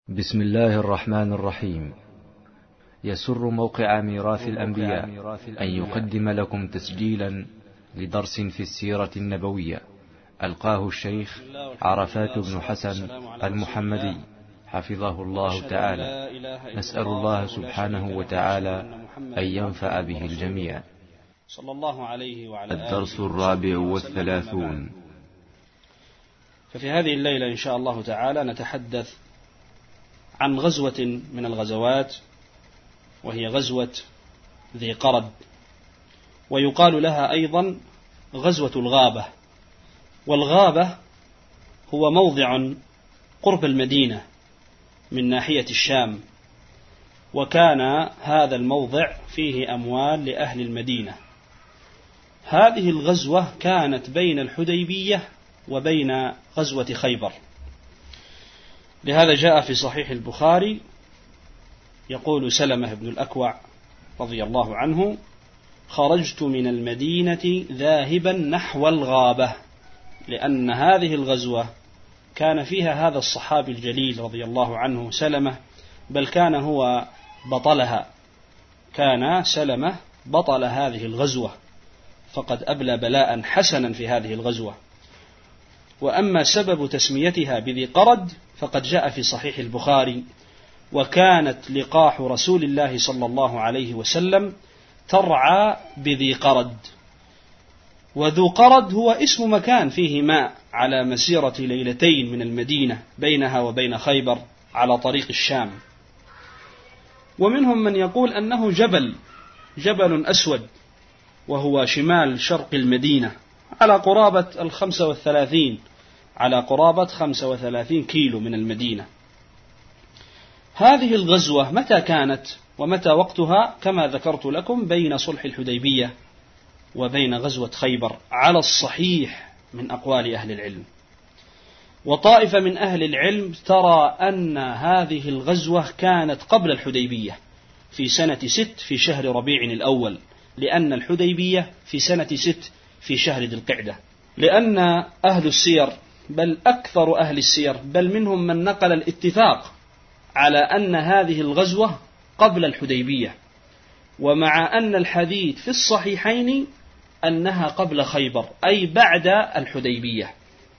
بسم الله الرحمن الرحيم. يسر موقع ميراث الأنبياء أن يقدم لكم تسجيلا لدرس في السيرة النبوية ألقاه الشيخ عرفات بن حسن المحمدي حفظه الله تعالى. نسأل الله سبحانه وتعالى أن ينفع به الجميع. صلى الله عليه وعلى الدرس 34. ففي هذه الليلة إن شاء الله تعالى نتحدث عن غزوة من الغزوات، وهي غزوة ذي قرد، ويقال لها أيضا غزوة الغابة. والغابة هو موضع قرب المدينة من ناحية الشام، وكان هذا الموضع فيه أموال لأهل المدينة. هذه الغزوة كانت بين الحديبية وبين غزوة خيبر. لهذا جاء في صحيح البخاري يقول سلمة بن الأكوع رضي الله عنه: خرجت من المدينة ذاهبا نحو الغابة، لأن هذه الغزوة كان فيها هذا الصحابي الجليل رضي الله عنه سلمة، بل كان هو بطلها، كان سلمة بطل هذه الغزوة، فقد أبلى بلاء حسنا في هذه الغزوة. وأما سبب تسميتها بذي قرد فقد جاء في صحيح البخاري: وكانت لقاح رسول الله صلى الله عليه وسلم ترعى بذي قرد. وذو قرد هو اسم مكان فيه ماء على مسيرة ليلتين من المدينة بينها وبين خيبر على طريق الشام. ومنهم من يقول أنه جبل أسود، وهو شمال شرق المدينة على قرابة 35 كيلو من المدينة. هذه الغزوة متى كانت ومتى وقتها؟ كما ذكرت لكم بين صلح الحديبية وبين غزوة خيبر على الصحيح من أقوال أهل العلم. وطائفة من أهل العلم ترى أن هذه الغزوة كانت قبل الحديبية في سنة 6 في شهر ربيع الأول، لأن الحديبية في سنة 6 في شهر ذي القعدة. لأن أهل السير، بل أكثر أهل السير، بل منهم من نقل الاتفاق على أن هذه الغزوة قبل الحديبية، ومع أن الحديث في الصحيحين أنها قبل خيبر أي بعد الحديبية.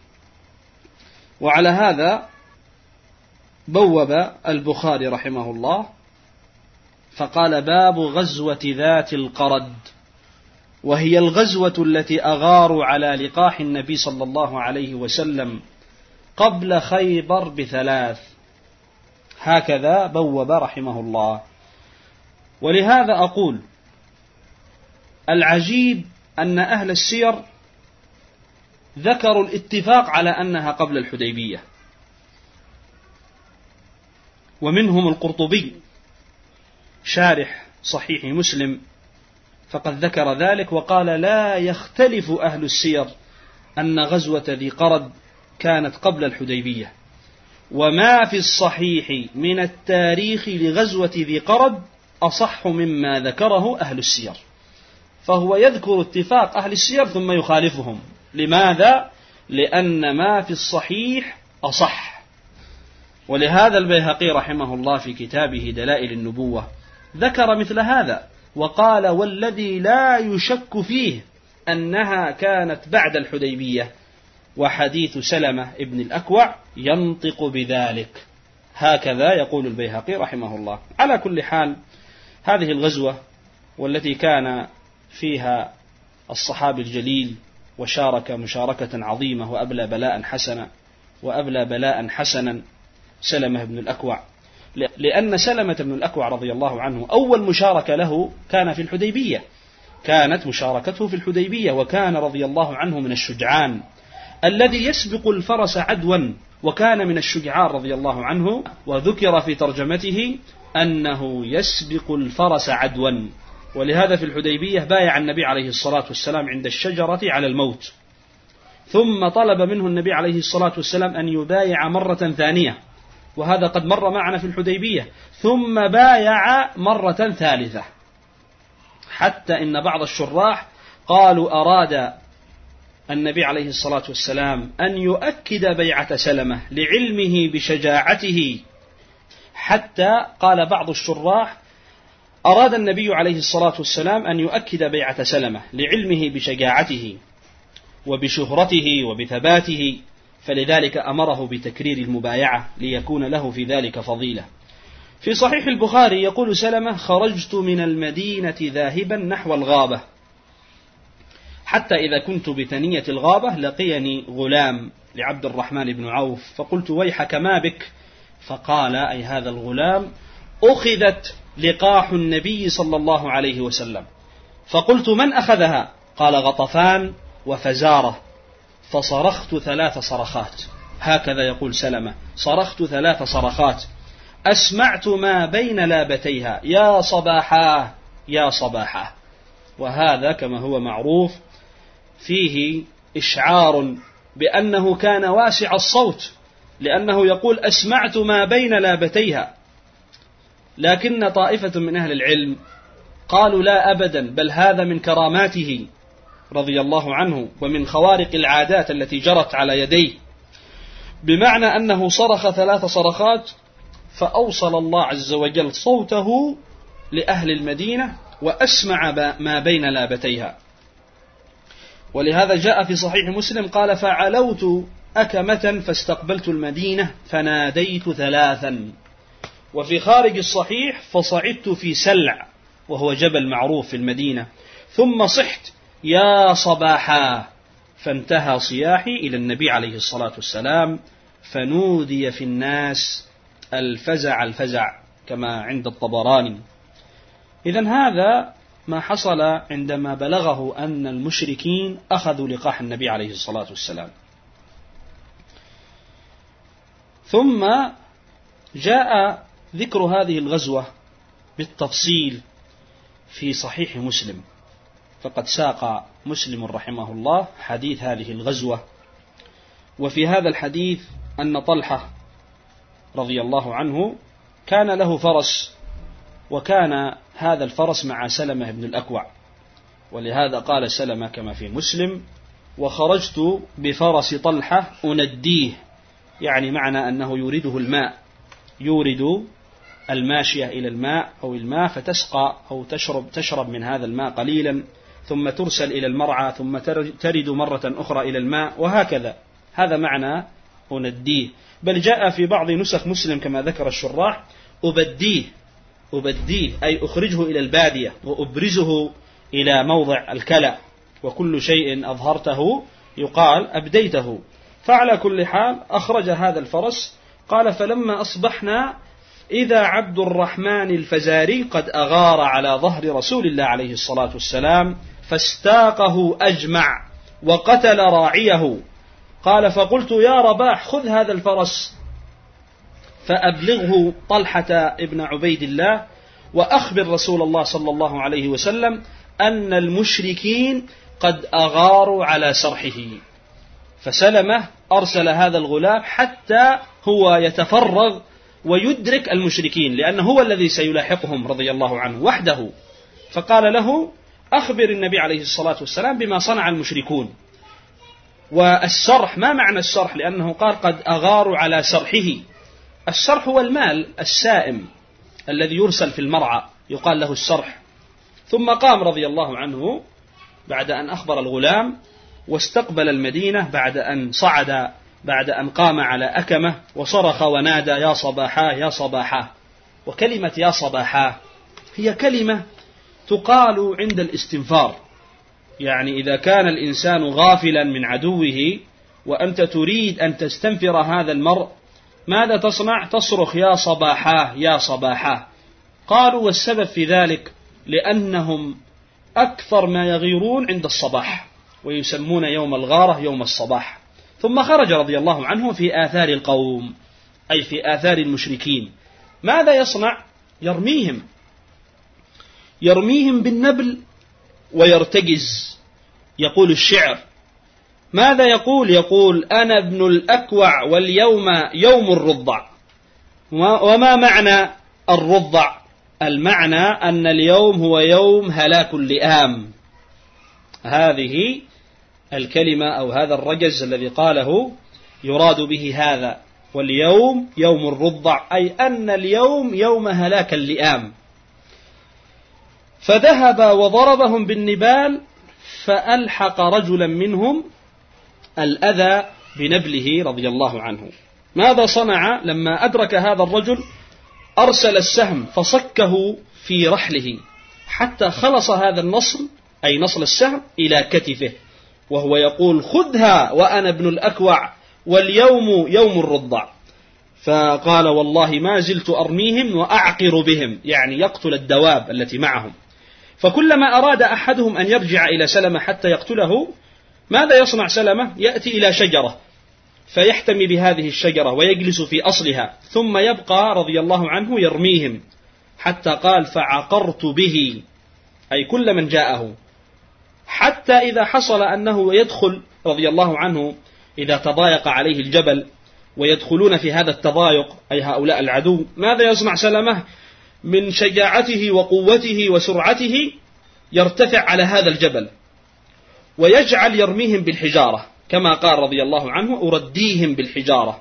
وعلى هذا بوب البخاري رحمه الله فقال: باب غزوة ذات القرد، وهي الغزوة التي أغاروا على لقاح النبي صلى الله عليه وسلم قبل خيبر ب3. هكذا بوب رحمه الله. ولهذا أقول: العجيب أن أهل السير ذكروا الاتفاق على أنها قبل الحديبية، ومنهم القرطبي شارح صحيح مسلم فقد ذكر ذلك وقال: لا يختلف أهل السير أن غزوة ذي قرد كانت قبل الحديبية، وما في الصحيح من التاريخ لغزوة ذي قرد أصح مما ذكره أهل السير. فهو يذكر اتفاق أهل السير ثم يخالفهم. لماذا؟ لأن ما في الصحيح أصح. ولهذا البيهقي رحمه الله في كتابه دلائل النبوة ذكر مثل هذا وقال: والذي لا يشك فيه أنها كانت بعد الحديبية، وحديث سلمة ابن الأكوع ينطق بذلك. هكذا يقول البيهقي رحمه الله. على كل حال، هذه الغزوة والتي كان فيها الصحابي الجليل وشارك مشاركة عظيمة وأبلى بلاء حسنا سلمة بن الأكوع، لأن سلمة بن الأكوع رضي الله عنه أول مشاركة له كان في الحديبية، كانت مشاركته في الحديبية، وكان رضي الله عنه من الشجعان الذي يسبق الفرس عدوا، وكان من الشجعان رضي الله عنه، وذكر في ترجمته أنه يسبق الفرس عدوا. ولهذا في الحديبية بايع النبي عليه الصلاة والسلام عند الشجرة على الموت، ثم طلب منه النبي عليه الصلاة والسلام أن يبايع مرة ثانية، وهذا قد مر معنا في الحديبية، ثم بايع مرة ثالثة، حتى إن بعض الشراح قالوا أراد النبي عليه الصلاة والسلام أن يؤكد بيعة سلمة لعلمه بشجاعته حتى قال بعض الشراح أراد النبي عليه الصلاة والسلام أن يؤكد بيعة سلمة لعلمه بشجاعته وبشهرته وبثباته، فلذلك أمره بتكرير المبايعة ليكون له في ذلك فضيلة. في صحيح البخاري يقول سلمة: خرجت من المدينة ذاهبا نحو الغابة، حتى إذا كنت بثنية الغابة لقيني غلام لعبد الرحمن بن عوف، فقلت: ويحك ما بك؟ فقال، أي هذا الغلام: أخذت لقاح النبي صلى الله عليه وسلم. فقلت: من أخذها؟ قال: غطفان وفزارة. فصرخت 3 صرخات، هكذا يقول سلمة: صرخت 3 صرخات أسمعت ما بين لابتيها: يا صباحاه يا صباحاه. وهذا كما هو معروف فيه إشعار بأنه كان واسع الصوت، لأنه يقول: أسمعت ما بين لابتيها. لكن طائفة من أهل العلم قالوا: لا أبدا، بل هذا من كراماته رضي الله عنه ومن خوارق العادات التي جرت على يديه، بمعنى أنه صرخ 3 صرخات فأوصل الله عز وجل صوته لأهل المدينة وأسمع ما بين لابتيها. ولهذا جاء في صحيح مسلم قال: فعلوت أكمة فاستقبلت المدينة فناديت 3. وفي خارج الصحيح: فصعدت في سلع، وهو جبل معروف في المدينة، ثم صحت: يا صباحا. فانتهى صياحي إلى النبي عليه الصلاة والسلام، فنودي في الناس الفزع الفزع كما عند الطبراني. إذن هذا ما حصل عندما بلغه أن المشركين أخذوا لقاح النبي عليه الصلاة والسلام. ثم جاء ذكر هذه الغزوة بالتفصيل في صحيح مسلم، فقد ساق مسلم رحمه الله حديث هذه الغزوة. وفي هذا الحديث أن طلحة رضي الله عنه كان له فرس، وكان هذا الفرس مع سلمة بن الأكوع، ولهذا قال سلمة كما في مسلم: وخرجت بفرس طلحة أنديه، يعني معنى أنه يورده الماء، يورد الماشية إلى الماء أو الماء فتسقى أو تشرب من هذا الماء قليلا، ثم ترسل إلى المرعى، ثم ترد مرة أخرى إلى الماء، وهكذا. هذا معنى أنديه. بل جاء في بعض نسخ مسلم كما ذكر الشراح: أبديه أي أخرجه إلى البادية وأبرزه إلى موضع الكلى، وكل شيء أظهرته يقال أبديته. فعلى كل حال أخرج هذا الفرس. قال: فلما أصبحنا إذا عبد الرحمن الفزاري قد أغار على ظهر رسول الله عليه الصلاة والسلام فاستاقه أجمع وقتل راعيه. قال: فقلت: يا رباح، خذ هذا الفرس فأبلغه طلحة ابن عبيد الله، وأخبر رسول الله صلى الله عليه وسلم أن المشركين قد أغاروا على سرحه. فسلمة أرسل هذا الغلام حتى هو يتفرغ ويدرك المشركين، لأنه هو الذي سيلاحقهم رضي الله عنه وحده. فقال له: أخبر النبي عليه الصلاة والسلام بما صنع المشركون. والسرح، ما معنى السرح؟ لأنه قال: قد أغاروا على سرحه. السرح هو المال السائم الذي يرسل في المرعى، يقال له السرح. ثم قام رضي الله عنه بعد أن أخبر الغلام واستقبل المدينة بعد أن قام على أكمة وصرخ ونادى: يا صباحاه يا صباحاه. وكلمة يا صباحاه هي كلمة تقال عند الاستنفار، يعني إذا كان الإنسان غافلا من عدوه وأنت تريد أن تستنفر هذا المرء، ماذا تصنع؟ تصرخ: يا صباحاه يا صباحاه. قالوا: والسبب في ذلك لأنهم أكثر ما يغيرون عند الصباح، ويسمون يوم الغارة يوم الصباح. ثم خرج رضي الله عنه في آثار القوم، أي في آثار المشركين. ماذا يصنع؟ يرميهم بالنبل ويرتجز. يقول الشعر: ماذا يقول؟ يقول: أنا ابن الأكوع واليوم يوم الرضع. وما معنى الرضع؟ المعنى أن اليوم هو يوم هلاك اللئام. هذه الكلمة أو هذا الرجز الذي قاله يراد به هذا. واليوم يوم الرضع، أي أن اليوم يوم هلاك اللئام. فذهب وضربهم بالنبال، فألحق رجلا منهم الأذى بنبله رضي الله عنه. ماذا صنع لما أدرك هذا الرجل؟ أرسل السهم فصكه في رحله حتى خلص هذا النصل، أي نصل السهم، إلى كتفه، وهو يقول: خذها وأنا ابن الأكوع، واليوم يوم الرضع. فقال: والله ما زلت أرميهم وأعقر بهم، يعني يقتل الدواب التي معهم. فكلما أراد أحدهم أن يرجع إلى سلمة حتى يقتله، ماذا يصنع سلمة؟ يأتي إلى شجرة فيحتمي بهذه الشجرة ويجلس في أصلها، ثم يبقى رضي الله عنه يرميهم، حتى قال: فعقرت به، أي كل من جاءه، حتى إذا حصل أنه يدخل رضي الله عنه، إذا تضايق عليه الجبل ويدخلون في هذا التضايق، أي هؤلاء العدو، ماذا يصنع سلمة؟ من شجاعته وقوته وسرعته يرتفع على هذا الجبل ويجعل يرميهم بالحجارة، كما قال رضي الله عنه: أرديهم بالحجارة.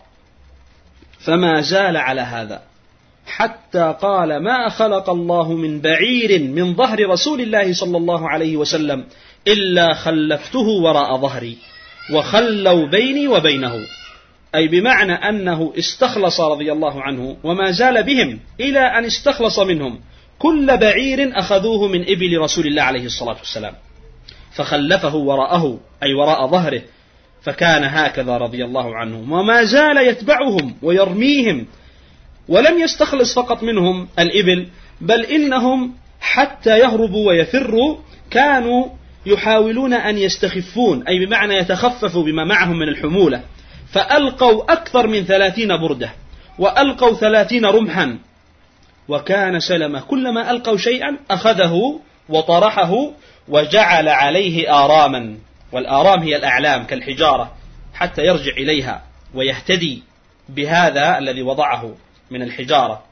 فما زال على هذا حتى قال: ما خلق الله من بعير من ظهر رسول الله صلى الله عليه وسلم إلا خلفته وراء ظهري وخلوا بيني وبينه، أي بمعنى أنه استخلص رضي الله عنه وما زال بهم إلى أن استخلص منهم كل بعير أخذوه من إبل رسول الله عليه الصلاة والسلام، فخلفه وراءه، أي وراء ظهره، فكان هكذا رضي الله عنه، وما زال يتبعهم ويرميهم، ولم يستخلص فقط منهم الإبل، بل إنهم حتى يهربوا ويفروا كانوا يحاولون أن يستخفون، أي بمعنى يتخففوا بما معهم من الحمولة، فألقوا أكثر من 30 بردة وألقوا 30 رمحا. وكان سلمة كلما ألقوا شيئا أخذه وطرحه وجعل عليه آراما، والآرام هي الأعلام كالحجارة، حتى يرجع إليها ويهتدي بهذا الذي وضعه من الحجارة.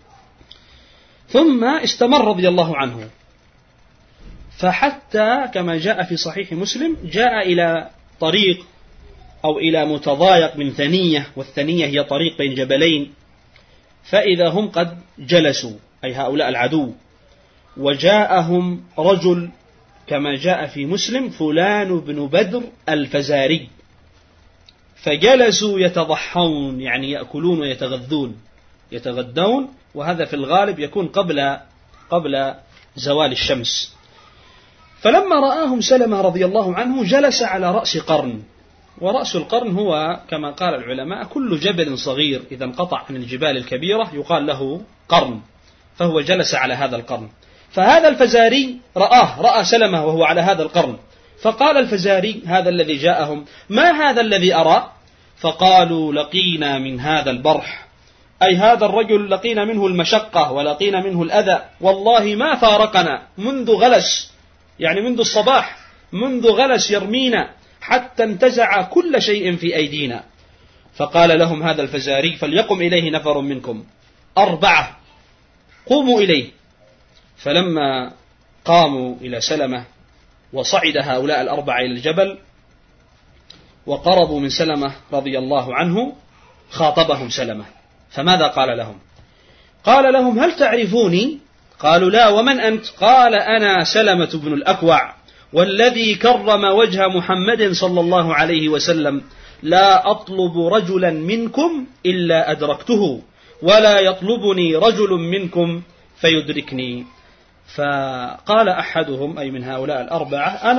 ثم استمر رضي الله عنه، فحتى كما جاء في صحيح مسلم جاء إلى طريق أو إلى متضايق من ثنية، والثنية هي طريق بين جبلين، فإذا هم قد جلسوا، أي هؤلاء العدو، وجاءهم رجل كما جاء في مسلم فلان بن بدر الفزاري، فجلسوا يتضحون، يعني يأكلون يتغدون، وهذا في الغالب يكون قبل زوال الشمس. فلما رآهم سلمة رضي الله عنه جلس على رأس قرن، ورأس القرن هو كما قال العلماء كل جبل صغير إذا انقطع عن الجبال الكبيرة يقال له قرن، فهو جلس على هذا القرن. فهذا الفزاري رأى سلمة وهو على هذا القرن، فقال الفزاري هذا الذي جاءهم: ما هذا الذي أرى؟ فقالوا: لقينا من هذا البرح، أي هذا الرجل لقينا منه المشقة ولقينا منه الأذى، والله ما فارقنا منذ غلس، يعني منذ الصباح، منذ غلس يرمينا حتى انتزع كل شيء في أيدينا. فقال لهم هذا الفزاري: فليقم إليه نفر منكم 4، قوموا إليه. فلما قاموا إلى سلمة وصعد هؤلاء 4 إلى الجبل وقربوا من سلمة رضي الله عنه، خاطبهم سلمة، فماذا قال لهم؟ قال لهم: هل تعرفوني؟ قالوا: لا، ومن أنت؟ قال: أنا سلمة بن الأكوع، والذي كرم وجه محمد صلى الله عليه وسلم، لا أطلب رجلا منكم إلا أدركته، ولا يطلبني رجل منكم فيدركني. فقال أحدهم، أي من هؤلاء 4،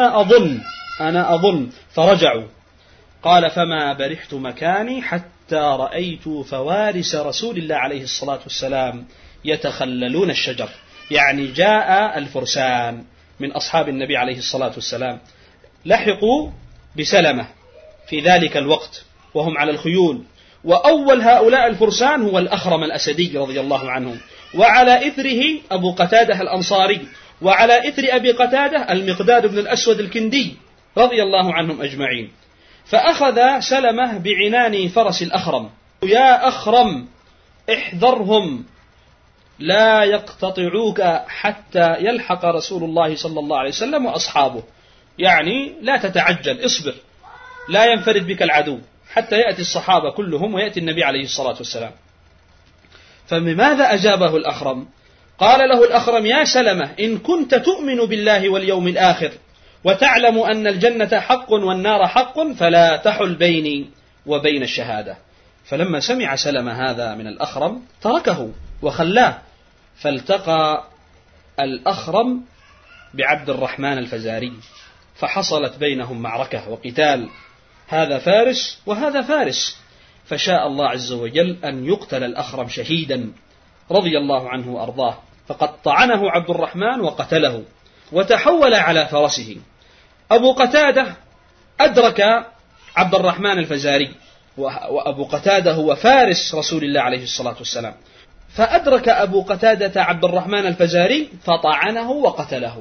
أنا أظن، فرجعوا. قال: فما برحت مكاني حتى رأيت فوارس رسول الله عليه الصلاة والسلام يتخللون الشجر، يعني جاء الفرسان من أصحاب النبي عليه الصلاة والسلام، لحقوا بسلمة في ذلك الوقت وهم على الخيول، وأول هؤلاء الفرسان هو الأخرم الأسدي رضي الله عنه، وعلى إثره أبو قتادة الأنصاري، وعلى إثر أبي قتادة المقداد بن الأسود الكندي رضي الله عنهم أجمعين. فأخذ سلمة بعنان فرس الأخرم: يا أخرم احذرهم لا يقتطعوك حتى يلحق رسول الله صلى الله عليه وسلم وأصحابه، يعني لا تتعجل، اصبر، لا ينفرد بك العدو حتى يأتي الصحابة كلهم ويأتي النبي عليه الصلاة والسلام. فبماذا أجابه الأخرم؟ قال له الأخرم: يا سلمة، إن كنت تؤمن بالله واليوم الآخر وتعلم أن الجنة حق والنار حق فلا تحل بيني وبين الشهادة. فلما سمع سلمة هذا من الأخرم تركه وخلاه، فالتقى الأخرم بعبد الرحمن الفزاري، فحصلت بينهم معركة وقتال، هذا فارس وهذا فارس، فشاء الله عز وجل أن يقتل الأخرم شهيدا رضي الله عنه وأرضاه، فقد طعنه عبد الرحمن وقتله وتحول على فرسه. أبو قتادة أدرك عبد الرحمن الفزاري، وأبو قتادة هو فارس رسول الله عليه الصلاة والسلام، فأدرك أبو قتادة عبد الرحمن الفزاري فطعنه وقتله.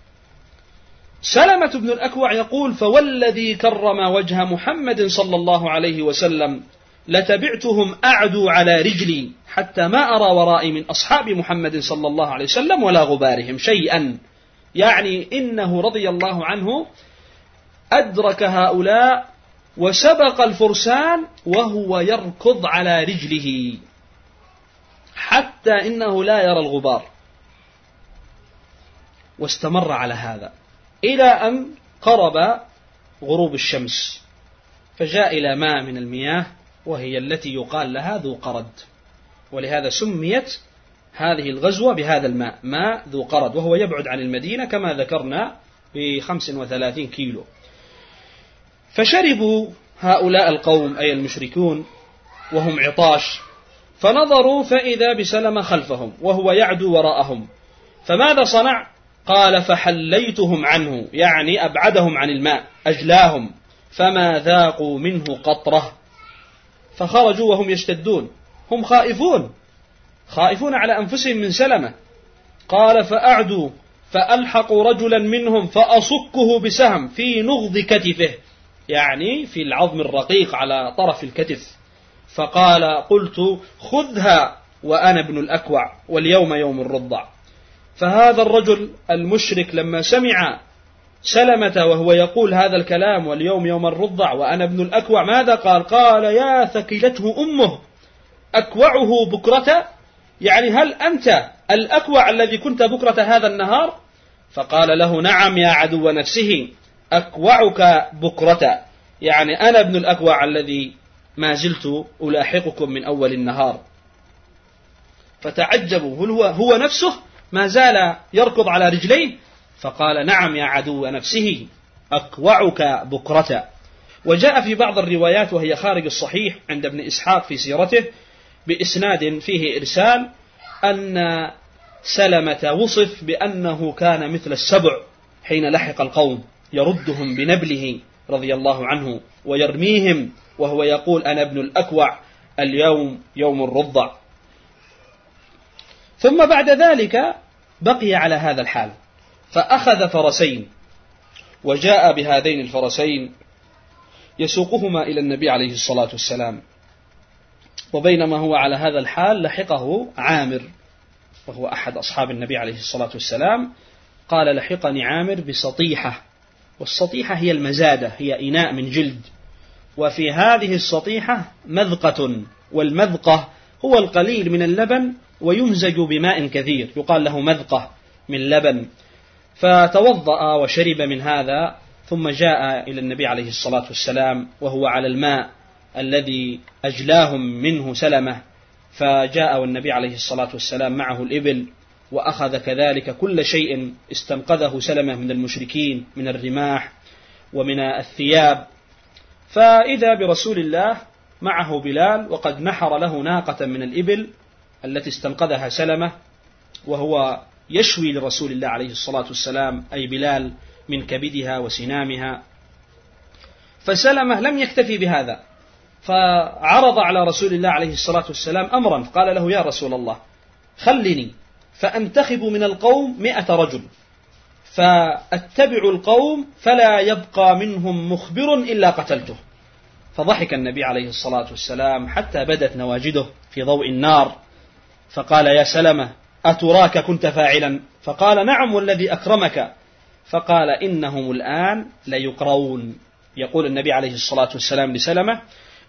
سلمة بن الأكوع يقول: فوالذي كرم وجه محمد صلى الله عليه وسلم لتبعتهم أعدوا على رجلي حتى ما أرى ورائي من أصحاب محمد صلى الله عليه وسلم ولا غبارهم شيئا. يعني إنه رضي الله عنه أدرك هؤلاء وسبق الفرسان وهو يركض على رجله حتى إنه لا يرى الغبار، واستمر على هذا إلى أن قرب غروب الشمس، فجاء إلى ماء من المياه وهي التي يقال لها ذو قرد، ولهذا سميت هذه الغزوة بهذا الماء، ماء ذو قرد، وهو يبعد عن المدينة كما ذكرنا ب35 كيلو. فشربوا هؤلاء القوم أي المشركون وهم عطاش، فنظروا فإذا بسلمة خلفهم وهو يعدو وراءهم، فماذا صنع؟ قال: فحليتهم عنه، يعني أبعدهم عن الماء، أجلاهم، فما ذاقوا منه قطرة، فخرجوا وهم يشتدون، هم خائفون على أنفسهم من سلمة. قال: فأعدوا فألحقوا رجلا منهم فأصكه بسهم في نغض كتفه، يعني في العظم الرقيق على طرف الكتف، فقال: قلت خذها وأنا ابن الأكوع واليوم يوم الرضع. فهذا الرجل المشرك لما سمع سلمة وهو يقول هذا الكلام واليوم يوم الرضع وأنا ابن الأكوع، ماذا قال؟ قال: يا ثكلته أمه أكوعه بكرة، يعني هل أنت الأكوع الذي كنت بكرة هذا النهار؟ فقال له: نعم يا عدو نفسه، أكوعك بكرة، يعني أنا ابن الأكوع الذي ما زلت ألاحقكم من أول النهار. فتعجبوا، هو نفسه ما زال يركض على رجليه، فقال: نعم يا عدو نفسه، أكوعك بكرة. وجاء في بعض الروايات وهي خارج الصحيح عند ابن إسحاق في سيرته بإسناد فيه إرسال أن سلمة وصف بأنه كان مثل السبع حين لحق القوم، يردهم بنبله رضي الله عنه ويرميهم وهو يقول: أنا ابن الأكوع اليوم يوم الرضع. ثم بعد ذلك بقي على هذا الحال، فأخذ فرسين وجاء بهذين الفرسين يسوقهما إلى النبي عليه الصلاة والسلام. وبينما هو على هذا الحال لحقه عامر وهو أحد أصحاب النبي عليه الصلاة والسلام، قال: لحقني عامر بسطيحة، والسطيحة هي المزادة، هي إناء من جلد، وفي هذه السطيحة مذقة، والمذقة هو القليل من اللبن ويمزج بماء كثير، يقال له مذقة من لبن. فتوضأ وشرب من هذا، ثم جاء إلى النبي عليه الصلاة والسلام وهو على الماء الذي أجلاهم منه سلمة، فجاء والنبي عليه الصلاة والسلام معه الإبل، وأخذ كذلك كل شيء استنقذه سلمة من المشركين من الرماح ومن الثياب. فإذا برسول الله معه بلال وقد نحر له ناقة من الإبل التي استنقذها سلمة، وهو يشوي لرسول الله عليه الصلاة والسلام أي بلال من كبدها وسنامها. فسلمة لم يكتفي بهذا، فعرض على رسول الله عليه الصلاة والسلام أمرا، قال له: يا رسول الله خلني فأنتخب من القوم 100 رجل، فأتبع القوم فلا يبقى منهم مخبر إلا قتلته. فضحك النبي عليه الصلاة والسلام حتى بدت نواجده في ضوء النار، فقال: يا سلمة أتراك كنت فاعلا؟ فقال: نعم والذي أكرمك. فقال: إنهم الآن ليقرون. يقول النبي عليه الصلاة والسلام لسلمة: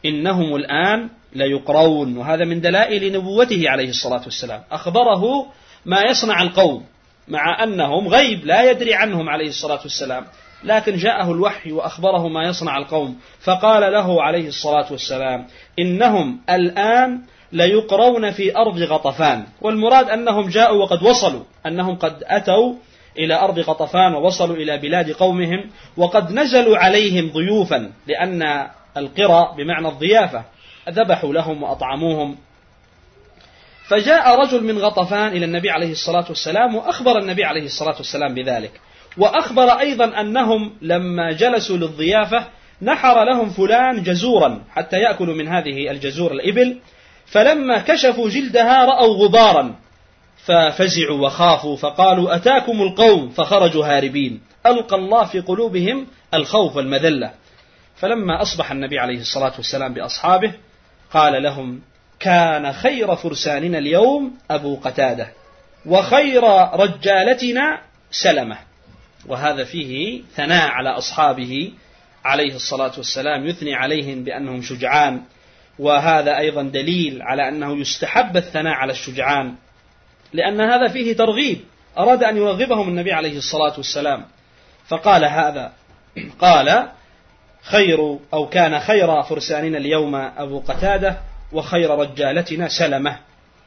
إنهم الآن ليقرون. وهذا من دلائل نبوته عليه الصلاة والسلام، أخبره ما يصنع القوم، مع أنهم غيب لا يدري عنهم عليه الصلاة والسلام، لكن جاءه الوحي وأخبره ما يصنع القوم، فقال له عليه الصلاة والسلام: إنهم الآن ليقرون في أرض غطفان. والمراد أنهم جاءوا وقد وصلوا، أنهم قد أتوا إلى أرض غطفان ووصلوا إلى بلاد قومهم، وقد نزلوا عليهم ضيوفا، لأن القرى بمعنى الضيافة، ذبحوا لهم وأطعموهم. فجاء رجل من غطفان إلى النبي عليه الصلاة والسلام وأخبر النبي عليه الصلاة والسلام بذلك، وأخبر أيضا أنهم لما جلسوا للضيافة نحر لهم فلان جزورا حتى يأكلوا من هذه الجزور الإبل، فلما كشفوا جلدها رأوا غبارا ففزعوا وخافوا، فقالوا: أتاكم القوم، فخرجوا هاربين. ألقى الله في قلوبهم الخوف والمذلة. فلما أصبح النبي عليه الصلاة والسلام بأصحابه قال لهم: كان خير فرساننا اليوم أبو قتادة، وخير رجالتنا سلمة. وهذا فيه ثناء على أصحابه عليه الصلاة والسلام، يثني عليهم بأنهم شجعان، وهذا أيضا دليل على أنه يستحب الثناء على الشجعان، لأن هذا فيه ترغيب، أراد أن يرغبهم النبي عليه الصلاة والسلام، فقال هذا، قال: خير أو كان خير فرساننا اليوم أبو قتادة، وخير رجالتنا سلمة.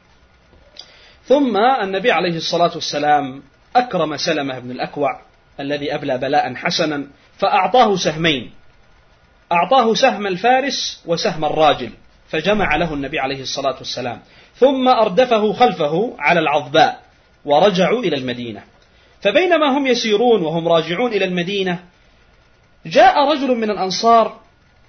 ثم النبي عليه الصلاة والسلام أكرم سلمة بن الأكوع الذي أبلى بلاء حسنا، فأعطاه سهمين، أعطاه سهم الفارس وسهم الراجل، فجمع له النبي عليه الصلاة والسلام، ثم أردفه خلفه على العظباء ورجعوا إلى المدينة. فبينما هم يسيرون وهم راجعون إلى المدينة، جاء رجل من الأنصار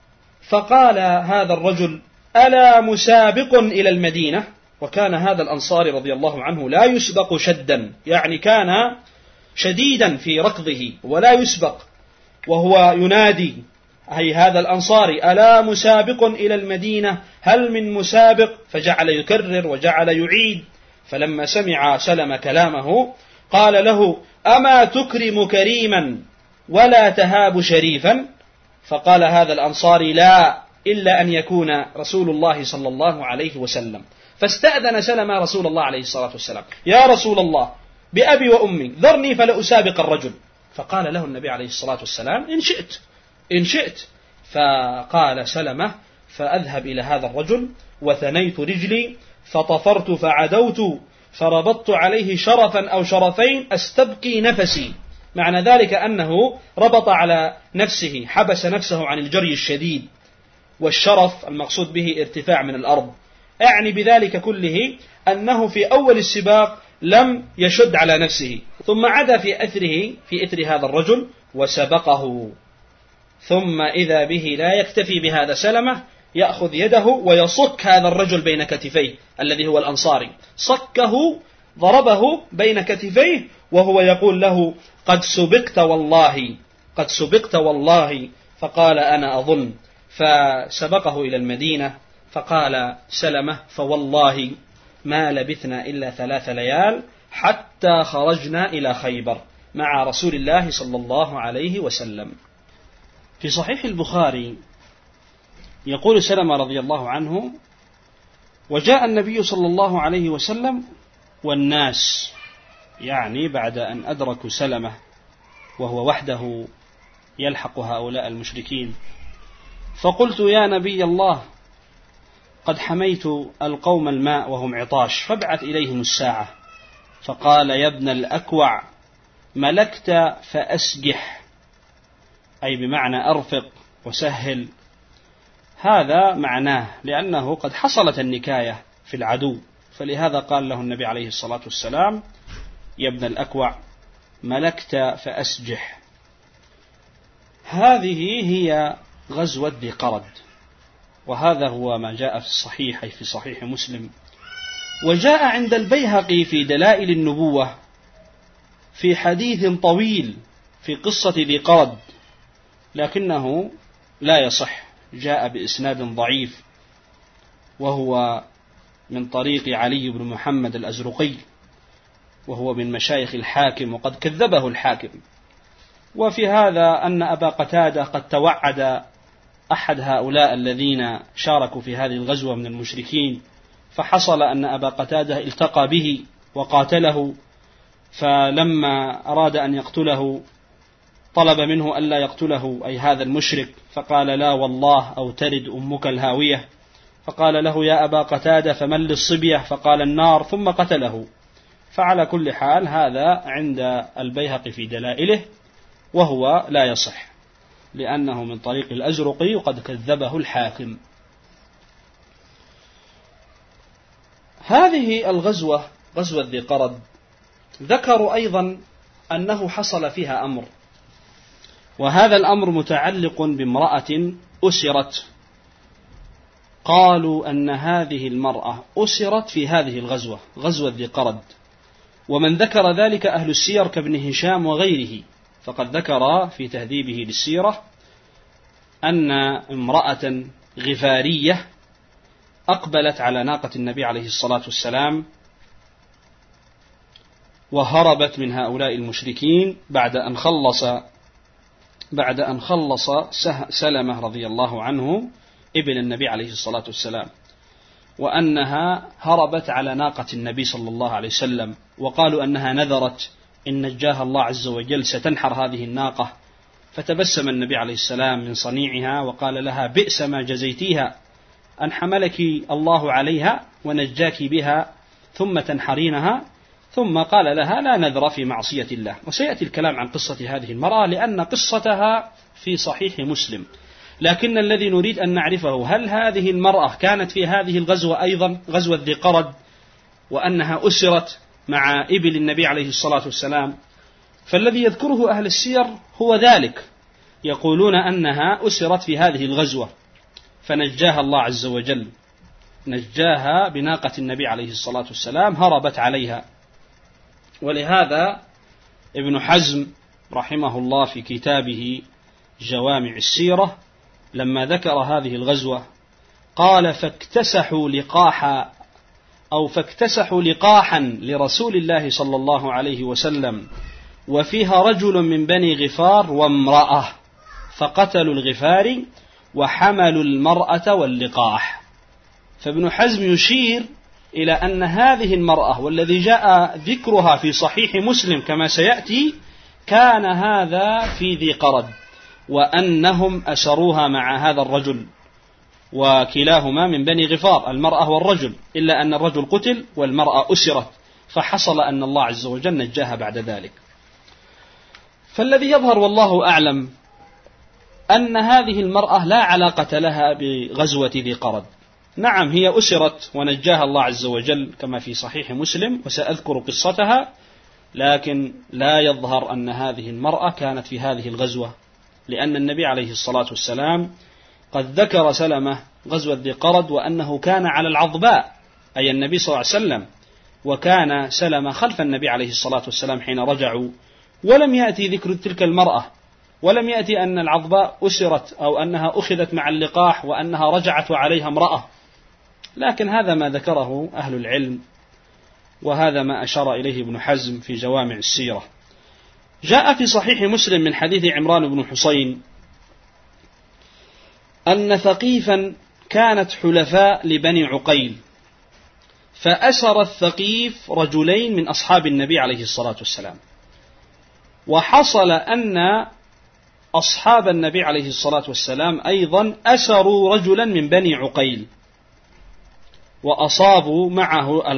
فقال هذا الرجل: ألا مسابق إلى المدينة؟ وكان هذا الأنصاري رضي الله عنه لا يسبق شدا، يعني كان شديدا في ركضه ولا يسبق، وهو ينادي، أي هذا الأنصاري: ألا مسابق إلى المدينة؟ هل من مسابق؟ فجعل يكرر وجعل يعيد. فلما سمع سلم كلامه قال له: أما تكرم كريما ولا تهاب شريفا؟ فقال هذا الأنصاري: لا، إلا أن يكون رسول الله صلى الله عليه وسلم. فاستأذن سلم رسول الله عليه الصلاة والسلام: يا رسول الله، بأبي وأمي ذرني فلا أسابق الرجل. فقال له النبي عليه الصلاة والسلام: إن شئت. فقال سلمة: فأذهب إلى هذا الرجل، وثنيت رجلي فطفرت فعدوت فربطت عليه شرفا أو شرفين أستبقي نفسي. معنى ذلك أنه ربط على نفسه، حبس نفسه عن الجري الشديد، والشرف المقصود به ارتفاع من الأرض، يعني بذلك كله أنه في أول السباق لم يشد على نفسه، ثم عدا في إثر هذا الرجل وسبقه. ثم إذا به لا يكتفي بهذا سلمة، يأخذ يده ويصك هذا الرجل بين كتفيه الذي هو الأنصاري، صكه، ضربه بين كتفيه، وهو يقول له: قد سبقت والله، قد سبقت والله. فقال: أنا أظن. فسبقه إلى المدينة. فقال سلمة: فوالله ما لبثنا إلا 3 ليال حتى خرجنا إلى خيبر مع رسول الله صلى الله عليه وسلم. في صحيح البخاري يقول سلمة رضي الله عنه: وجاء النبي صلى الله عليه وسلم والناس، يعني بعد أن أدركوا سلمة وهو وحده يلحق هؤلاء المشركين، فقلت: يا نبي الله، قد حميت القوم الماء وهم عطاش، فابعث إليهم الساعة. فقال: يا ابن الأكوع، ملكت فأسجح، أي بمعنى أرفق وسهل. هذا معناه، لأنه قد حصلت النكاية في العدو، فلهذا قال له النبي عليه الصلاة والسلام: يا ابن الأكوع، ملكت فأسجح. هذه هي غزوة ذي قرد، وهذا هو ما جاء في الصحيح، أي في صحيح مسلم. وجاء عند البيهقي في دلائل النبوة في حديث طويل في قصة ذي قرد، لكنه لا يصح، جاء بإسناد ضعيف، وهو من طريق علي بن محمد الأزرقي، وهو من مشايخ الحاكم، وقد كذبه الحاكم. وفي هذا أن أبا قتادة قد توعد أحد هؤلاء الذين شاركوا في هذه الغزوة من المشركين، فحصل أن أبا قتادة التقى به وقاتله، فلما أراد أن يقتله طلب منه ألا يقتله أي هذا المشرك، فقال لا والله أو ترد أمك الهاوية. فقال له يا أبا قتادة فمن للصبية؟ فقال النار، ثم قتله. فعلى كل حال هذا عند البيهقي في دلائله، وهو لا يصح لأنه من طريق الأزرقي وقد كذبه الحاكم. هذه الغزوة غزوة ذي قرد ذكروا أيضا أنه حصل فيها أمر، وهذا الأمر متعلق بامرأة أسرت. قالوا أن هذه المرأة أسرت في هذه الغزوة، غزوة ذي قرد، ومن ذكر ذلك أهل السير كابن هشام وغيره، فقد ذكر في تهذيبه للسيرة أن امرأة غفارية أقبلت على ناقة النبي عليه الصلاة والسلام وهربت من هؤلاء المشركين بعد أن خلص سلمة رضي الله عنه ابن النبي عليه الصلاة والسلام، وأنها هربت على ناقة النبي صلى الله عليه وسلم، وقالوا أنها نذرت إن نجاها الله عز وجل ستنحر هذه الناقة. فتبسم النبي عليه السلام من صنيعها وقال لها بئس ما جزيتيها، أن حملك الله عليها ونجاك بها ثم تنحرينها. ثم قال لها لا نذر في معصية الله. وسيأتي الكلام عن قصة هذه المرأة لأن قصتها في صحيح مسلم، لكن الذي نريد أن نعرفه هل هذه المرأة كانت في هذه الغزوة أيضا غزوة ذي قرد وأنها أسرت مع إبل النبي عليه الصلاة والسلام؟ فالذي يذكره أهل السير هو ذلك، يقولون أنها أسرت في هذه الغزوة فنجاها الله عز وجل، نجاها بناقة النبي عليه الصلاة والسلام هربت عليها. ولهذا ابن حزم رحمه الله في كتابه جوامع السيرة لما ذكر هذه الغزوة قال فاكتسحوا لقاحا لرسول الله صلى الله عليه وسلم وفيها رجل من بني غفار وامرأة، فقتلوا الغفاري وحملوا المرأة واللقاح. فابن حزم يشير إلى أن هذه المرأة والذي جاء ذكرها في صحيح مسلم كما سيأتي كان هذا في ذي قرد، وأنهم أسروها مع هذا الرجل، وكلاهما من بني غفار المرأة والرجل، إلا أن الرجل قتل والمرأة أسرت، فحصل أن الله عز وجل نجاها بعد ذلك. فالذي يظهر والله أعلم أن هذه المرأة لا علاقة لها بغزوة ذي قرد. نعم هي أسرت ونجاها الله عز وجل كما في صحيح مسلم وسأذكر قصتها، لكن لا يظهر أن هذه المرأة كانت في هذه الغزوة، لأن النبي عليه الصلاة والسلام قد ذكر سلمة غزوة ذي قرد وأنه كان على العضباء أي النبي صلى الله عليه وسلم، وكان سلمة خلف النبي عليه الصلاة والسلام حين رجعوا، ولم يأتي ذكر تلك المرأة، ولم يأتي أن العضباء أسرت أو أنها أخذت مع اللقاح وأنها رجعت وعليها امرأة. لكن هذا ما ذكره أهل العلم، وهذا ما أشار إليه ابن حزم في جوامع السيرة. جاء في صحيح مسلم من حديث عمران بن حسين أن ثقيفا كانت حلفاء لبني عقيل، فأسر الثقيف رجلين من أصحاب النبي عليه الصلاة والسلام، وحصل أن أصحاب النبي عليه الصلاة والسلام أيضا أسروا رجلا من بني عقيل وأصابوا معه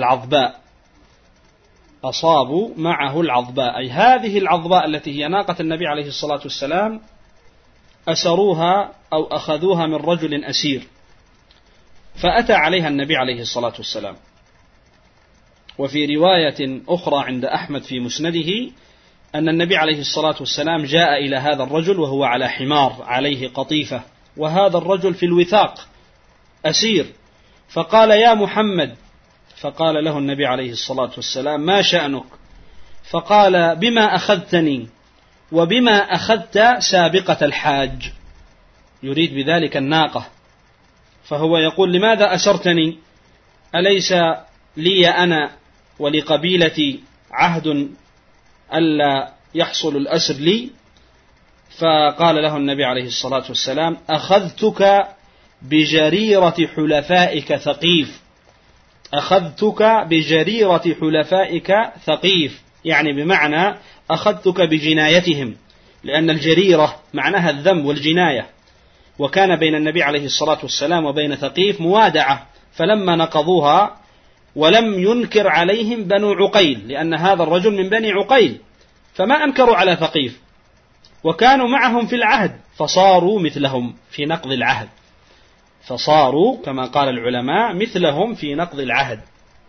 العضباء، أي هذه العضباء التي هي ناقة النبي عليه الصلاة والسلام أسروها أو أخذوها من رجل أسير، فأتى عليها النبي عليه الصلاة والسلام. وفي رواية أخرى عند أحمد في مسنده أن النبي عليه الصلاة والسلام جاء إلى هذا الرجل وهو على حمار عليه قطيفة، وهذا الرجل في الوثاق أسير، فقال يا محمد، فقال له النبي عليه الصلاة والسلام ما شأنك؟ فقال بما أخذتني وبما أخذت سابقة الحاج، يريد بذلك الناقة. فهو يقول لماذا أسرتني؟ أليس لي أنا ولقبيلتي عهد ألا يحصل الأسر لي؟ فقال له النبي عليه الصلاة والسلام: أخذتك بجريرة حلفائك ثقيف. أخذتك بجريرة حلفائك ثقيف، يعني بمعنى أخذتك بجنايتهم، لأن الجريرة معناها الذم والجناية، وكان بين النبي عليه الصلاة والسلام وبين ثقيف موادعة، فلما نقضوها ولم ينكر عليهم بنو عقيل، لأن هذا الرجل من بني عقيل، فما أنكروا على ثقيف، وكانوا معهم في العهد، فصاروا مثلهم في نقض العهد، فصاروا كما قال العلماء مثلهم في نقض العهد.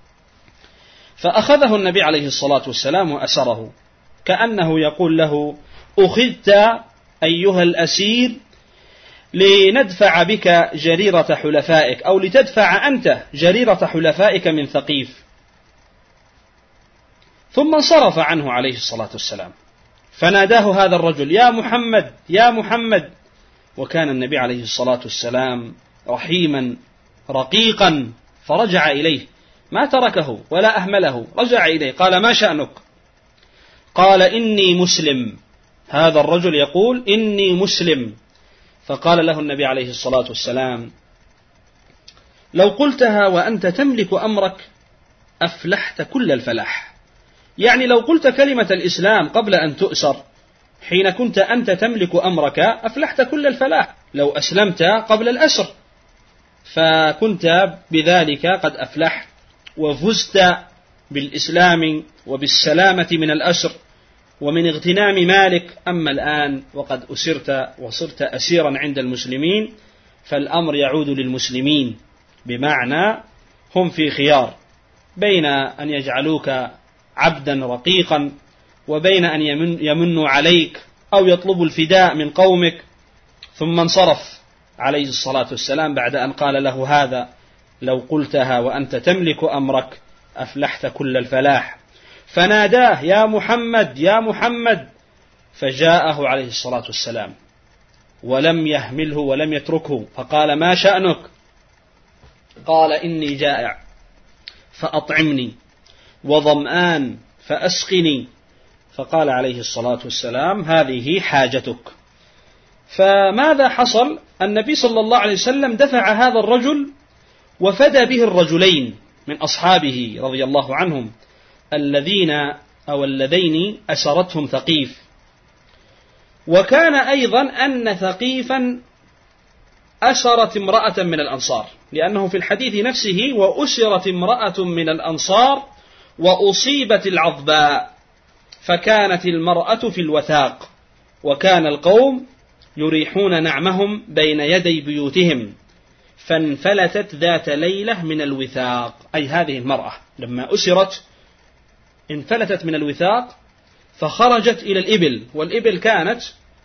فأخذه النبي عليه الصلاة والسلام وأسره، كأنه يقول له: أخذت أيها الأسير لندفع بك جريرة حلفائك، أو لتدفع أنت جريرة حلفائك من ثقيف. ثم انصرف عنه عليه الصلاة والسلام، فناداه هذا الرجل: يا محمد يا محمد. وكان النبي عليه الصلاة والسلام رحيما رقيقا، فرجع إليه، ما تركه ولا أهمله، رجع إليه قال: ما شأنك؟ قال: إني مسلم. هذا الرجل يقول: إني مسلم. فقال له النبي عليه الصلاة والسلام: لو قلتها وأنت تملك أمرك أفلحت كل الفلاح. يعني لو قلت كلمة الإسلام قبل أن تؤسر، حين كنت أنت تملك أمرك، أفلحت كل الفلاح. لو أسلمت قبل الأسر فكنت بذلك قد أفلحت وفزت بالإسلام وبالسلامة من الأسر ومن اغتنام مالك. أما الآن وقد أسرت وصرت أسيرا عند المسلمين، فالأمر يعود للمسلمين، بمعنى هم في خيار بين أن يجعلوك عبدا رقيقا، وبين أن يمنوا عليك أو يطلبوا الفداء من قومك. ثم انصرف عليه الصلاة والسلام بعد أن قال له هذا: لو قلتها وأنت تملك أمرك أفلحت كل الفلاح. فناداه: يا محمد يا محمد. فجاءه عليه الصلاة والسلام ولم يهمله ولم يتركه، فقال: ما شأنك؟ قال: إني جائع فأطعمني، وظمآن فأسقني. فقال عليه الصلاة والسلام: هذه حاجتك. فماذا حصل؟ النبي صلى الله عليه وسلم دفع هذا الرجل وفدى به الرجلين من أصحابه رضي الله عنهم اللذين أسرتهم ثقيف. وكان أيضا أن ثقيفا أسرت امرأة من الأنصار، لأنه في الحديث نفسه: وأسرت امرأة من الأنصار وأصيبت العضباء، فكانت المرأة في الوثاق، وكان القوم يريحون نعمهم بين يدي بيوتهم، فانفلتت ذات ليلة من الوثاق. أي هذه المرأة لما أسرت انفلتت من الوثاق فخرجت إلى الإبل، والإبل كانت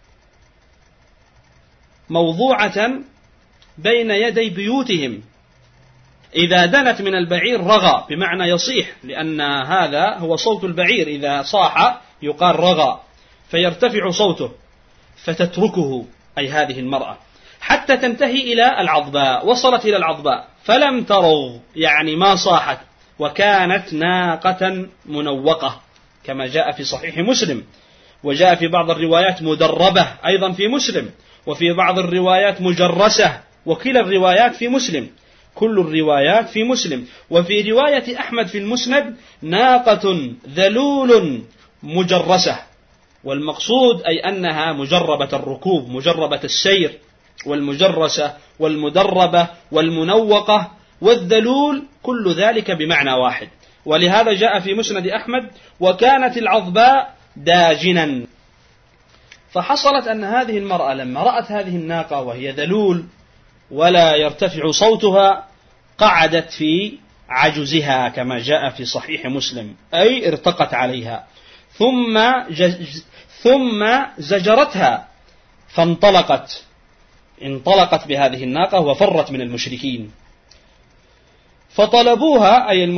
موضوعة بين يدي بيوتهم، إذا دنت من البعير رغى، بمعنى يصيح، لأن هذا هو صوت البعير، إذا صاح يقال رغى، فيرتفع صوته، فتتركه أي هذه المرأة حتى تنتهي إلى العضباء. وصلت إلى العضباء فلم ترغ، يعني ما صاحت، وكانت ناقة منوقة كما جاء في صحيح مسلم، وجاء في بعض الروايات مدربة أيضا في مسلم، وفي بعض الروايات مجرسة، وكلا الروايات في مسلم، كل الروايات في مسلم. وفي رواية أحمد في المسند: ناقة ذلول مجرسة، والمقصود أي أنها مجربة الركوب، مجربة السير، والمجرسة والمدربة والمنوقة والذلول، كل ذلك بمعنى واحد. ولهذا جاء في مسند أحمد: وكانت العضباء داجنا. فحصلت أن هذه المرأة لما رأت هذه الناقة وهي ذلول ولا يرتفع صوتها، قعدت في عجزها كما جاء في صحيح مسلم، أي ارتقت عليها، ثم زجرتها انطلقت بهذه الناقة وفرت من المشركين. فطلبوها، أي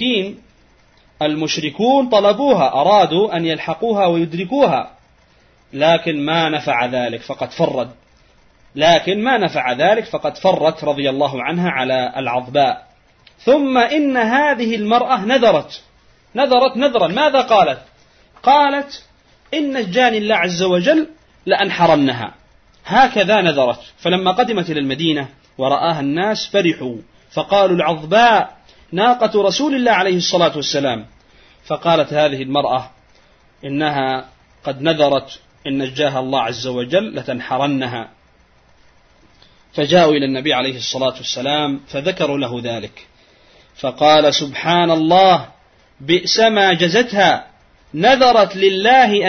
المشركون طلبوها، أرادوا أن يلحقوها ويدركوها، لكن ما نفع ذلك، فقد فرت رضي الله عنها على العضباء. ثم إن هذه المرأة نذرت نذرا. ماذا قالت؟ قالت: إن نجاني الله عز وجل لأنحرنها. هكذا نذرت. فلما قدمت إلى المدينة ورآها الناس فرحوا، فقالوا العظباء ناقة رسول الله عليه الصلاة والسلام. فقالت هذه المرأة إنها قد نذرت إن نجاها الله عز وجل لتنحرنها. فجاءوا إلى النبي عليه الصلاة والسلام فذكروا له ذلك، فقال سبحان الله بئس ما جزتها، نذرت لله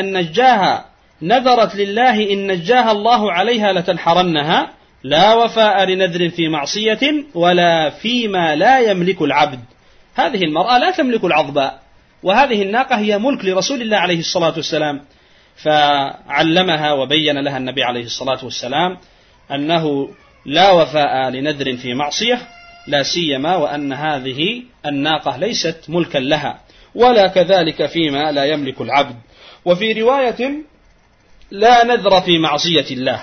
إن نجاها الله عليها لتنحرنها، لا وفاء لنذر في معصية ولا فيما لا يملك العبد. هذه المرأة لا تملك العظباء، وهذه الناقة هي ملك لرسول الله عليه الصلاة والسلام. فعلمها وبين لها النبي عليه الصلاة والسلام أنه لا وفاء لنذر في معصية، لا سيما وأن هذه الناقة ليست ملكا لها، ولا كذلك فيما لا يملك العبد. وفي رواية لا نذر في معصية الله.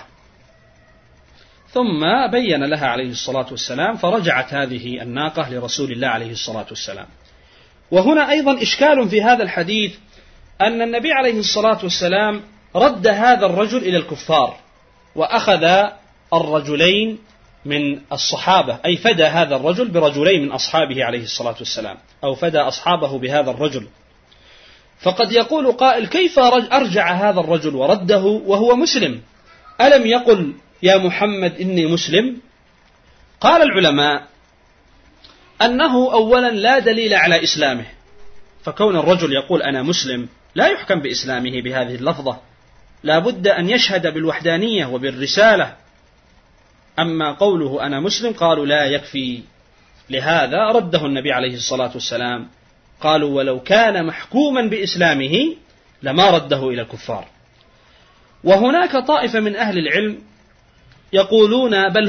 ثم بين لها عليه الصلاة والسلام، فرجعت هذه الناقة لرسول الله عليه الصلاة والسلام. وهنا أيضا إشكال في هذا الحديث، أن النبي عليه الصلاة والسلام رد هذا الرجل إلى الكفار، وأخذ الرجلين من الصحابة، أي فدى هذا الرجل برجلين من أصحابه عليه الصلاة والسلام، أو فدى أصحابه بهذا الرجل. فقد يقول قائل كيف أرجع هذا الرجل ورده وهو مسلم؟ ألم يقل يا محمد إني مسلم؟ قال العلماء أنه أولا لا دليل على إسلامه، فكون الرجل يقول أنا مسلم لا يحكم بإسلامه بهذه اللفظة، لا بد أن يشهد بالوحدانية وبالرسالة. أما قوله أنا مسلم قالوا لا يكفي، لهذا رده النبي عليه الصلاة والسلام. قالوا ولو كان محكوما بإسلامه لما رده إلى الكفار. وهناك طائفة من أهل العلم يقولون بل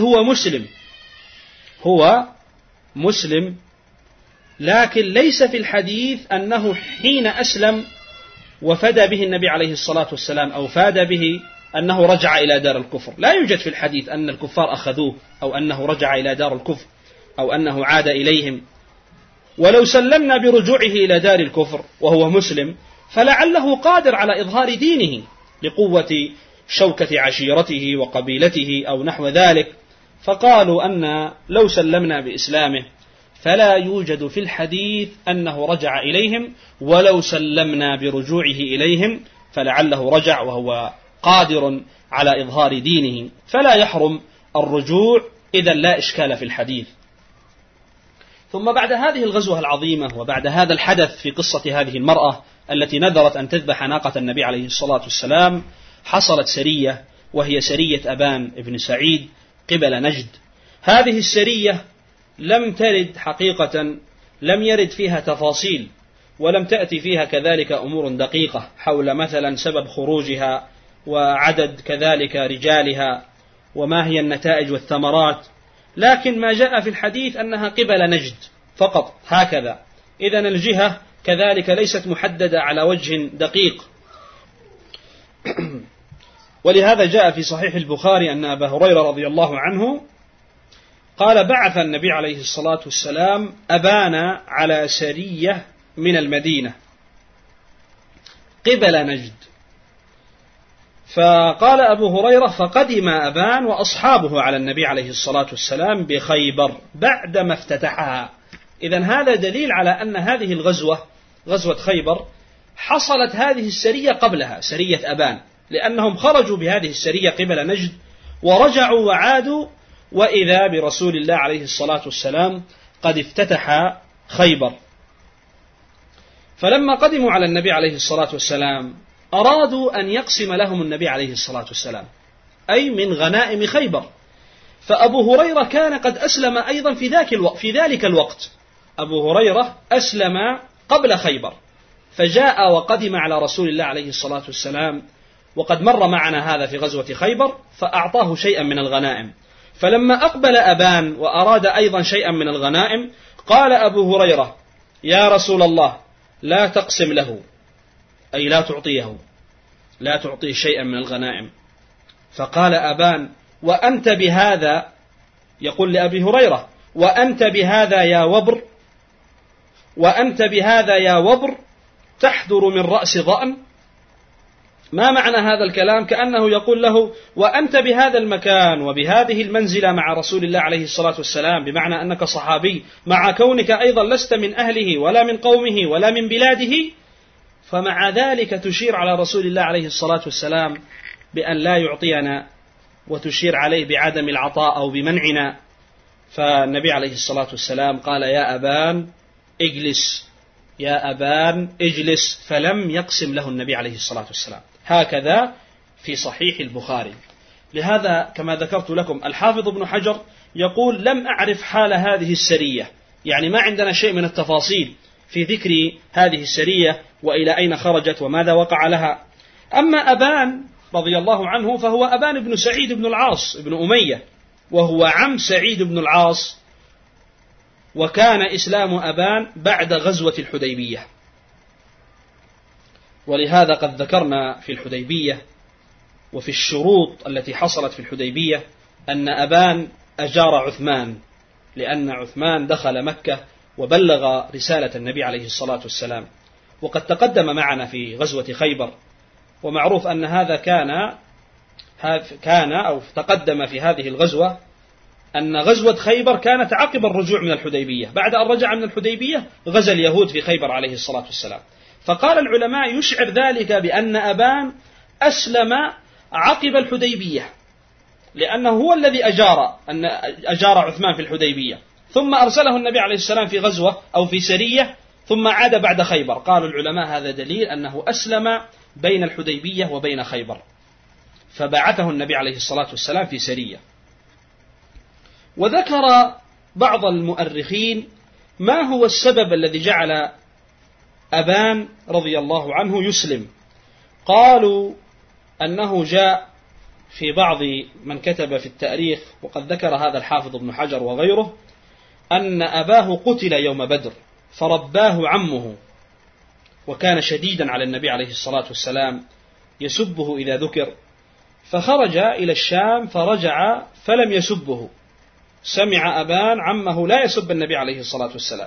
هو مسلم، لكن ليس في الحديث أنه حين أسلم وفدى به النبي عليه الصلاة والسلام أو فاد به أنه رجع إلى دار الكفر. لا يوجد في الحديث أن الكفار أخذوه، أو أنه رجع إلى دار الكفر، أو أنه عاد إليهم. ولو سلمنا برجوعه إلى دار الكفر وهو مسلم فلعله قادر على إظهار دينه لقوة شوكة عشيرته وقبيلته أو نحو ذلك. فقالوا أن لو سلمنا بإسلامه فلا يوجد في الحديث أنه رجع إليهم، ولو سلمنا برجوعه إليهم فلعله رجع وهو قادر على إظهار دينه، فلا يحرم الرجوع، إذا لا إشكال في الحديث. ثم بعد هذه الغزوة العظيمة وبعد هذا الحدث في قصة هذه المرأة التي نذرت أن تذبح ناقة النبي عليه الصلاة والسلام، حصلت سرية، وهي سرية أبان بن سعيد قبل نجد. هذه السرية لم ترد حقيقة، لم يرد فيها تفاصيل، ولم تأتي فيها كذلك أمور دقيقة حول مثلا سبب خروجها وعدد كذلك رجالها وما هي النتائج والثمرات، لكن ما جاء في الحديث أنها قبل نجد فقط هكذا. إذن الجهة كذلك ليست محددة على وجه دقيق. ولهذا جاء في صحيح البخاري أن أبا هريرة رضي الله عنه قال بعث النبي عليه الصلاة والسلام أبان على سرية من المدينة قبل نجد. فقال أبو هريرة فقدم أبان وأصحابه على النبي عليه الصلاة والسلام بخيبر بعدما افتتحها. إذن هذا دليل على أن هذه الغزوة، غزوة خيبر، حصلت هذه السرية قبلها، سرية أبان، لأنهم خرجوا بهذه السرية قبل نجد ورجعوا وعادوا، وإذا برسول الله عليه الصلاة والسلام قد افتتح خيبر. فلما قدموا على النبي عليه الصلاة والسلام أرادوا أن يقسم لهم النبي عليه الصلاة والسلام، أي من غنائم خيبر. فأبو هريرة كان قد أسلم أيضا في ذلك الوقت. أبو هريرة أسلم قبل خيبر، فجاء وقدم على رسول الله عليه الصلاة والسلام، وقد مر معنا هذا في غزوة خيبر، فأعطاه شيئا من الغنائم. فلما أقبل أبان وأراد أيضا شيئا من الغنائم قال أبو هريرة يا رسول الله لا تقسم له، أي لا تعطيه، لا تعطيه شيئا من الغنائم. فقال أبان وأنت بهذا، يقول لأبي هريرة وأنت بهذا يا وبر، وأنت بهذا يا وبر تحذر من رأس ضأن. ما معنى هذا الكلام؟ كأنه يقول له: وأنت بهذا المكان وبهذه المنزلة مع رسول الله عليه الصلاة والسلام، بمعنى أنك صحابي، مع كونك أيضا لست من أهله ولا من قومه ولا من بلاده، فمع ذلك تشير على رسول الله عليه الصلاة والسلام بأن لا يعطينا، وتشير عليه بعدم العطاء أو بمنعنا. فالنبي عليه الصلاة والسلام قال: يا أبان اجلس، يا أبان اجلس، فلم يقسم له النبي عليه الصلاة والسلام. هكذا في صحيح البخاري. لهذا كما ذكرت لكم الحافظ ابن حجر يقول: لم أعرف حال هذه السرية، يعني ما عندنا شيء من التفاصيل في ذكر هذه السرية وإلى أين خرجت وماذا وقع لها. أما أبان رضي الله عنه فهو أبان بن سعيد بن العاص بن أمية، وهو عم سعيد بن العاص، وكان إسلام أبان بعد غزوة الحديبية. ولهذا قد ذكرنا في الحديبية وفي الشروط التي حصلت في الحديبية أن أبان أجار عثمان، لأن عثمان دخل مكة وبلغ رسالة النبي عليه الصلاة والسلام. وقد تقدم معنا في غزوة خيبر، ومعروف أن هذا كان أو تقدم في هذه الغزوة أن غزوة خيبر كانت عقب الرجوع من الحديبية. بعد أن رجع من الحديبية غزا اليهود في خيبر عليه الصلاة والسلام. فقال العلماء: يشعر ذلك بأن أبان أسلم عقب الحديبية، لأنه هو الذي أجار عثمان في الحديبية، ثم أرسله النبي عليه السلام في غزوة أو في سرية، ثم عاد بعد خيبر. قالوا العلماء: هذا دليل أنه أسلم بين الحديبية وبين خيبر، فبعثه النبي عليه الصلاة والسلام في سرية. وذكر بعض المؤرخين ما هو السبب الذي جعل أبان رضي الله عنه يسلم. قالوا أنه جاء في بعض من كتب في التاريخ، وقد ذكر هذا الحافظ ابن حجر وغيره، أن أباه قتل يوم بدر فرباه عمه، وكان شديدا على النبي عليه الصلاة والسلام يسبه إذا ذكر، فخرج إلى الشام فرجع فلم يسبه. سمع أبان عمه لا يسب النبي عليه الصلاة والسلام،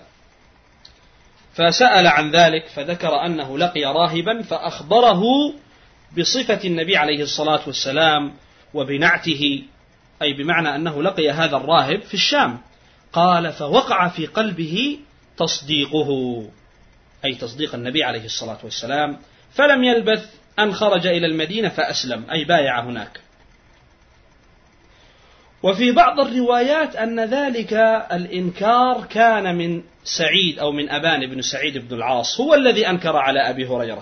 فسأل عن ذلك، فذكر أنه لقي راهبا فأخبره بصفة النبي عليه الصلاة والسلام وبنعته، أي بمعنى أنه لقي هذا الراهب في الشام. قال: فوقع في قلبه تصديقه، أي تصديق النبي عليه الصلاة والسلام، فلم يلبث أن خرج إلى المدينة فأسلم، أي بايع هناك. وفي بعض الروايات أن ذلك الإنكار كان من سعيد أو من أبان بن سعيد بن العاص، هو الذي أنكر على أبي هريرة،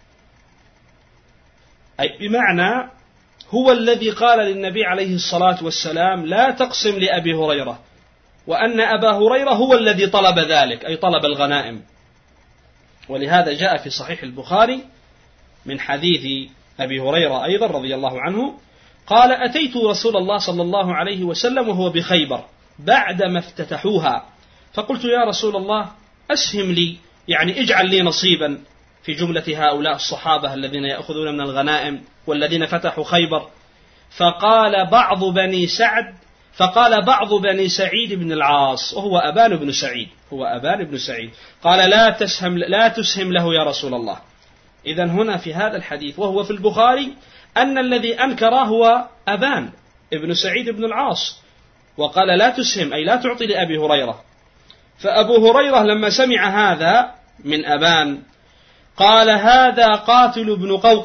أي بمعنى هو الذي قال للنبي عليه الصلاة والسلام: لا تقسم لأبي هريرة، وأن أبا هريرة هو الذي طلب ذلك، أي طلب الغنائم. ولهذا جاء في صحيح البخاري من حديث أبي هريرة أيضا رضي الله عنه قال: أتيت رسول الله صلى الله عليه وسلم وهو بخيبر بعدما افتتحوها، فقلت: يا رسول الله أسهم لي، يعني اجعل لي نصيبا في جملة هؤلاء الصحابة الذين يأخذون من الغنائم والذين فتحوا خيبر. فقال بعض بني سعيد بن العاص، وهو أبان بن سعيد، قال: لا تسهم له يا رسول الله. إذن هنا في هذا الحديث وهو في البخاري أن الذي أنكره هو أبان ابن سعيد بن العاص، وقال: لا تسهم، أي لا تعطي لأبي هريرة. فأبو هريرة لما سمع هذا من أبان قال: هذا قاتل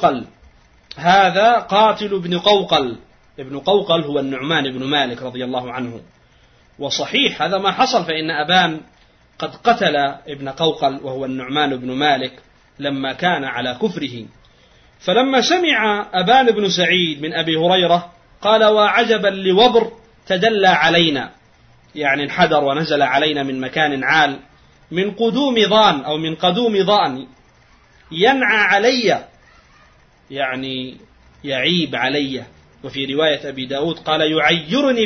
بن قوقل. ابن قوقل هو النعمان بن مالك رضي الله عنه. وصحيح هذا ما حصل، فإن أبان قد قتل ابن قوقل وهو النعمان بن مالك لما كان على كفره. فلما سمع أبان بن سعيد من أبي هريرة قال: وعجبا لوبر تدلى علينا، يعني انحدر ونزل علينا من مكان عال، من قدوم ضان ينعى علي، يعني يعيب علي. وفي رواية أبي داود قال: يعيرني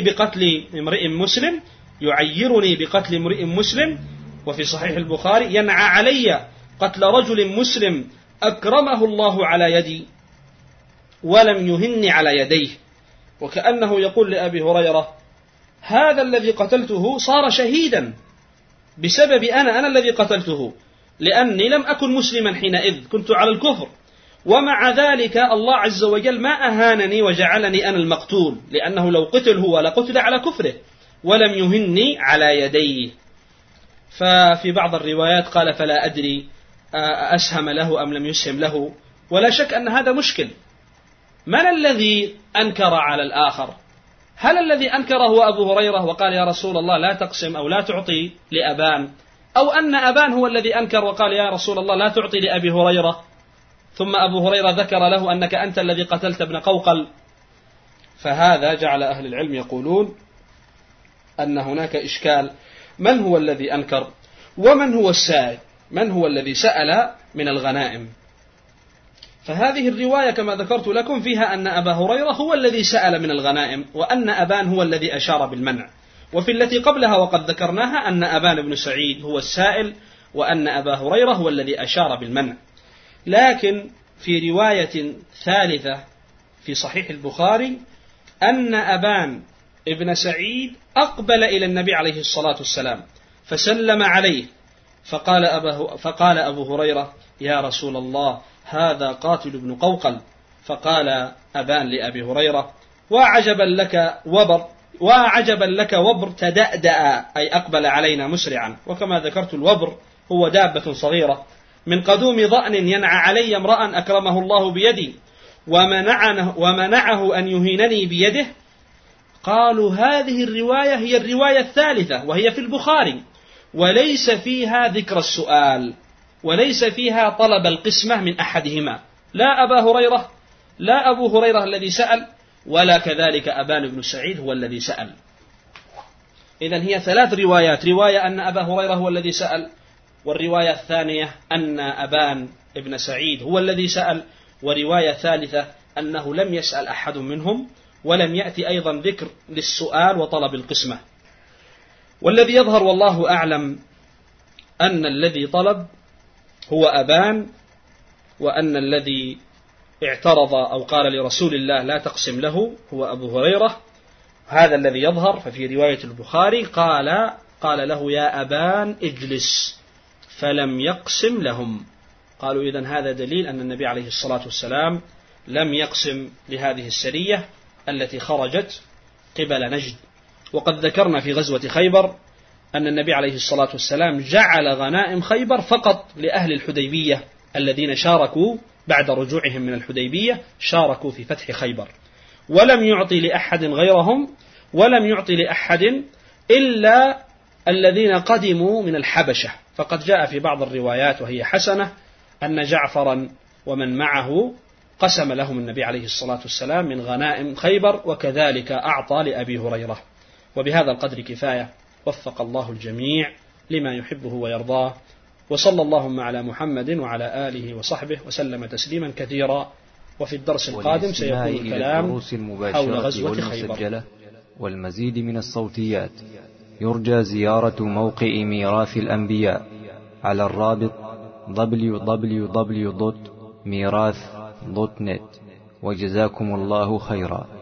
بقتل امرئ مسلم. وفي صحيح البخاري: ينعى علي قتل رجل مسلم أكرمه الله على يدي ولم يهن على يديه. وكأنه يقول لأبي هريرة: هذا الذي قتلته صار شهيدا بسبب أنا الذي قتلته، لأني لم أكن مسلما حينئذ، كنت على الكفر، ومع ذلك الله عز وجل ما أهانني وجعلني أنا المقتول، لأنه لو قتل هو لقتل على كفره، ولم يهني على يديه. ففي بعض الروايات قال فلا أدري أسهم له أم لم يسهم له، ولا شك أن هذا مشكل. من الذي أنكر على الآخر؟ هل الذي أنكر هو أبو هريرة وقال يا رسول الله لا تقسم أو لا تعطي لأبان، أو أن أبان هو الذي أنكر وقال يا رسول الله لا تعطي لأبي هريرة، ثم أبو هريرة ذكر له أنك أنت الذي قتلت ابن قوقل؟ فهذا جعل أهل العلم يقولون أن هناك إشكال، من هو الذي أنكر ومن هو السائل، من هو الذي سأل من الغنائم؟ فهذه الرواية كما ذكرت لكم فيها أن أبا هريرة هو الذي سأل من الغنائم، وأن أبان هو الذي أشار بالمنع. وفي التي قبلها وقد ذكرناها أن أبان بن سعيد هو السائل، وأن أبا هريرة هو الذي أشار بالمنع. لكن في رواية ثالثة في صحيح البخاري أن أبان ابن سعيد أقبل إلى النبي عليه الصلاة والسلام فسلم عليه، فقال أبو هريرة يا رسول الله هذا قاتل ابن قوقل. فقال أبان لأبي هريرة وعجبا لك وبر تدأدأ، أي أقبل علينا مسرعا. وكما ذكرت الوبر هو دابة صغيرة من قدوم ضأن ينعى علي امرأ أكرمه الله بيدي ومنعه أن يهينني بيده. قالوا هذه الرواية هي الرواية الثالثة وهي في البخاري، وليس فيها ذكر السؤال، وليس فيها طلب القسمة من أحدهما، لا أبا هريرة لا أبو هريرة الذي سأل، ولا كذلك أبان بن سعيد هو الذي سأل. إذن هي ثلاث روايات، رواية أن أبا هريرة هو الذي سأل، والرواية الثانية أن أبان بن سعيد هو الذي سأل، ورواية ثالثة أنه لم يسأل أحد منهم، ولم يأتي أيضا ذكر للسؤال وطلب القسمة. والذي يظهر والله أعلم أن الذي طلب هو أبان، وأن الذي اعترض أو قال لرسول الله لا تقسم له هو أبو هريرة. هذا الذي يظهر. ففي رواية البخاري قال له يا أبان اجلس، فلم يقسم لهم. قالوا إذن هذا دليل أن النبي عليه الصلاة والسلام لم يقسم لهذه السرية التي خرجت قبل نجد. وقد ذكرنا في غزوة خيبر أن النبي عليه الصلاة والسلام جعل غنائم خيبر فقط لأهل الحديبية الذين شاركوا بعد رجوعهم من الحديبية، شاركوا في فتح خيبر، ولم يعطي لأحد غيرهم، ولم يعطي لأحد إلا الذين قدموا من الحبشة. فقد جاء في بعض الروايات وهي حسنة أن جعفرا ومن معه قسم لهم النبي عليه الصلاة والسلام من غنائم خيبر، وكذلك أعطى لأبي هريرة. وبهذا القدر كفاية، وفق الله الجميع لما يحبه ويرضاه، وصلى اللهم على محمد وعلى آله وصحبه وسلم تسليما كثيرا. وفي الدرس القادم سيكون الكلام حول غزوة خيبر. والمزيد من الصوتيات يرجى زيارة موقع ميراث الأنبياء على الرابط www.mirath.net. وجزاكم الله خيرا.